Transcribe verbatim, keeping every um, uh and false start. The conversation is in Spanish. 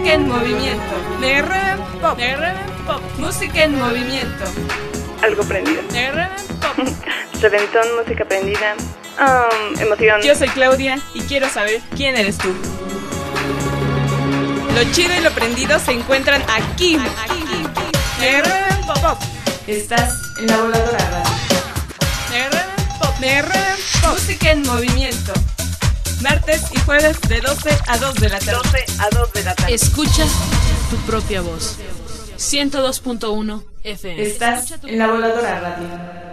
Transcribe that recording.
Música en movimiento. Negerreven Pop. Negerreven Pop. Música en movimiento. Algo prendido. Negerreven Pop. Reventón, música prendida. Um, emoción. Yo soy Claudia y quiero saber quién eres tú. Lo chido y lo prendido se encuentran aquí. Negerreven Pop. Estás en la voladora radio. Negerreven Pop. Negerreven Pop. Música en movimiento. Martes y jueves de doce a dos de la tarde. doce a dos de la tarde. Escucha tu propia voz. ciento dos punto uno F M. Estás en la voladora radio.